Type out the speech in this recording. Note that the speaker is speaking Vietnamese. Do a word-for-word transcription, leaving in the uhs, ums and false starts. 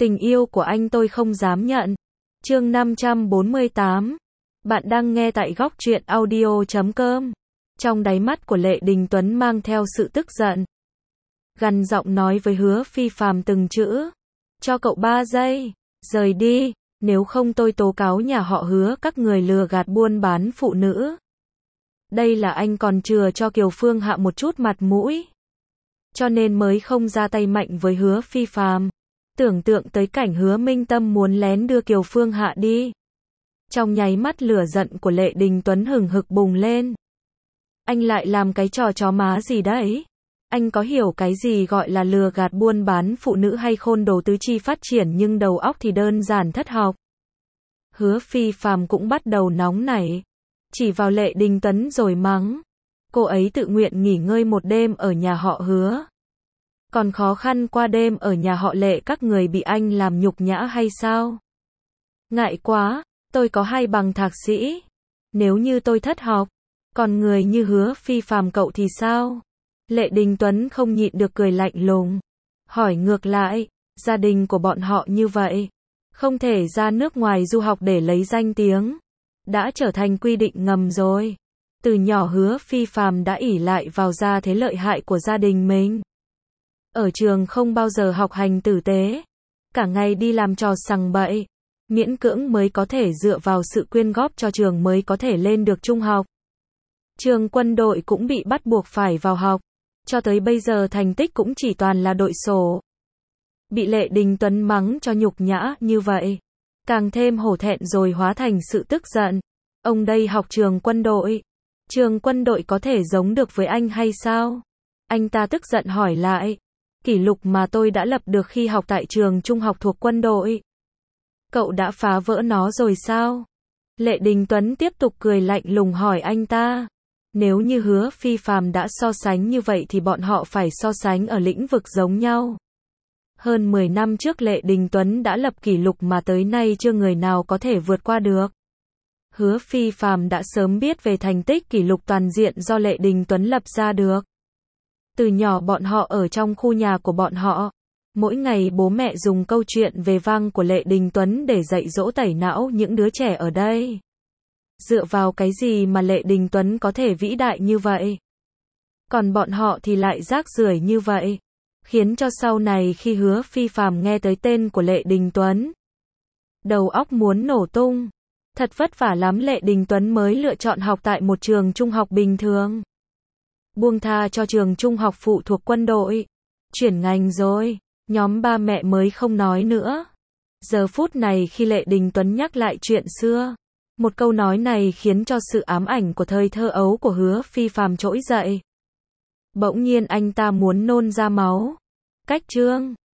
Tình yêu của anh tôi không dám nhận. Chương năm trăm bốn mươi tám. Bạn đang nghe tại góc truyện audio chấm com. Trong đáy mắt của Lệ Đình Tuấn mang theo sự tức giận. Gằn giọng nói với Hứa Phi Phàm từng chữ. Cho cậu ba giây. Rời đi. Nếu không tôi tố cáo nhà họ Hứa các người lừa gạt buôn bán phụ nữ. Đây là anh còn chừa cho Kiều Phương Hạ một chút mặt mũi. Cho nên mới không ra tay mạnh với Hứa Phi Phàm. Tưởng tượng tới cảnh Hứa Minh Tâm muốn lén đưa Kiều Phương Hạ đi. Trong nháy mắt lửa giận của Lệ Đình Tuấn hừng hực bùng lên. Anh lại làm cái trò chó má gì đấy? Anh có hiểu cái gì gọi là lừa gạt buôn bán phụ nữ hay khôn đồ tứ chi phát triển nhưng đầu óc thì đơn giản thất học. Hứa Phi Phàm cũng bắt đầu nóng nảy. Chỉ vào Lệ Đình Tuấn rồi mắng. Cô ấy tự nguyện nghỉ ngơi một đêm ở nhà họ Hứa. Còn khó khăn qua đêm ở nhà họ Lệ các người bị anh làm nhục nhã hay sao? Ngại quá, tôi có hai bằng thạc sĩ. Nếu như tôi thất học, còn người như Hứa Phi Phàm cậu thì sao? Lệ Đình Tuấn không nhịn được cười lạnh lùng. Hỏi ngược lại, gia đình của bọn họ như vậy, không thể ra nước ngoài du học để lấy danh tiếng. Đã trở thành quy định ngầm rồi. Từ nhỏ Hứa Phi Phàm đã ỷ lại vào gia thế lợi hại của gia đình mình. Ở trường không bao giờ học hành tử tế. Cả ngày đi làm trò sằng bậy. Miễn cưỡng mới có thể dựa vào sự quyên góp cho trường mới có thể lên được trung học. Trường quân đội cũng bị bắt buộc phải vào học. Cho tới bây giờ thành tích cũng chỉ toàn là đội sổ. Bị Lệ Đình Tuấn mắng cho nhục nhã như vậy. Càng thêm hổ thẹn rồi hóa thành sự tức giận. Ông đây học trường quân đội. Trường quân đội có thể giống được với anh hay sao? Anh ta tức giận hỏi lại. Kỷ lục mà tôi đã lập được khi học tại trường trung học thuộc quân đội. Cậu đã phá vỡ nó rồi sao? Lệ Đình Tuấn tiếp tục cười lạnh lùng hỏi anh ta. Nếu như Hứa Phi Phàm đã so sánh như vậy thì bọn họ phải so sánh ở lĩnh vực giống nhau. Hơn mười năm trước Lệ Đình Tuấn đã lập kỷ lục mà tới nay chưa người nào có thể vượt qua được. Hứa Phi Phàm đã sớm biết về thành tích kỷ lục toàn diện do Lệ Đình Tuấn lập ra được. Từ nhỏ bọn họ ở trong khu nhà của bọn họ. Mỗi ngày bố mẹ dùng câu chuyện về vang của Lệ Đình Tuấn để dạy dỗ tẩy não những đứa trẻ ở đây. Dựa vào cái gì mà Lệ Đình Tuấn có thể vĩ đại như vậy? Còn bọn họ thì lại rác rưởi như vậy. Khiến cho sau này khi Hứa Phi Phàm nghe tới tên của Lệ Đình Tuấn, đầu óc muốn nổ tung. Thật vất vả lắm Lệ Đình Tuấn mới lựa chọn học tại một trường trung học bình thường. Buông tha cho trường trung học phụ thuộc quân đội. Chuyển ngành rồi, nhóm ba mẹ mới không nói nữa. Giờ phút này khi Lệ Đình Tuấn nhắc lại chuyện xưa, một câu nói này khiến cho sự ám ảnh của thời thơ ấu của Hứa Phi Phàm trỗi dậy. Bỗng nhiên anh ta muốn nôn ra máu. Cách chương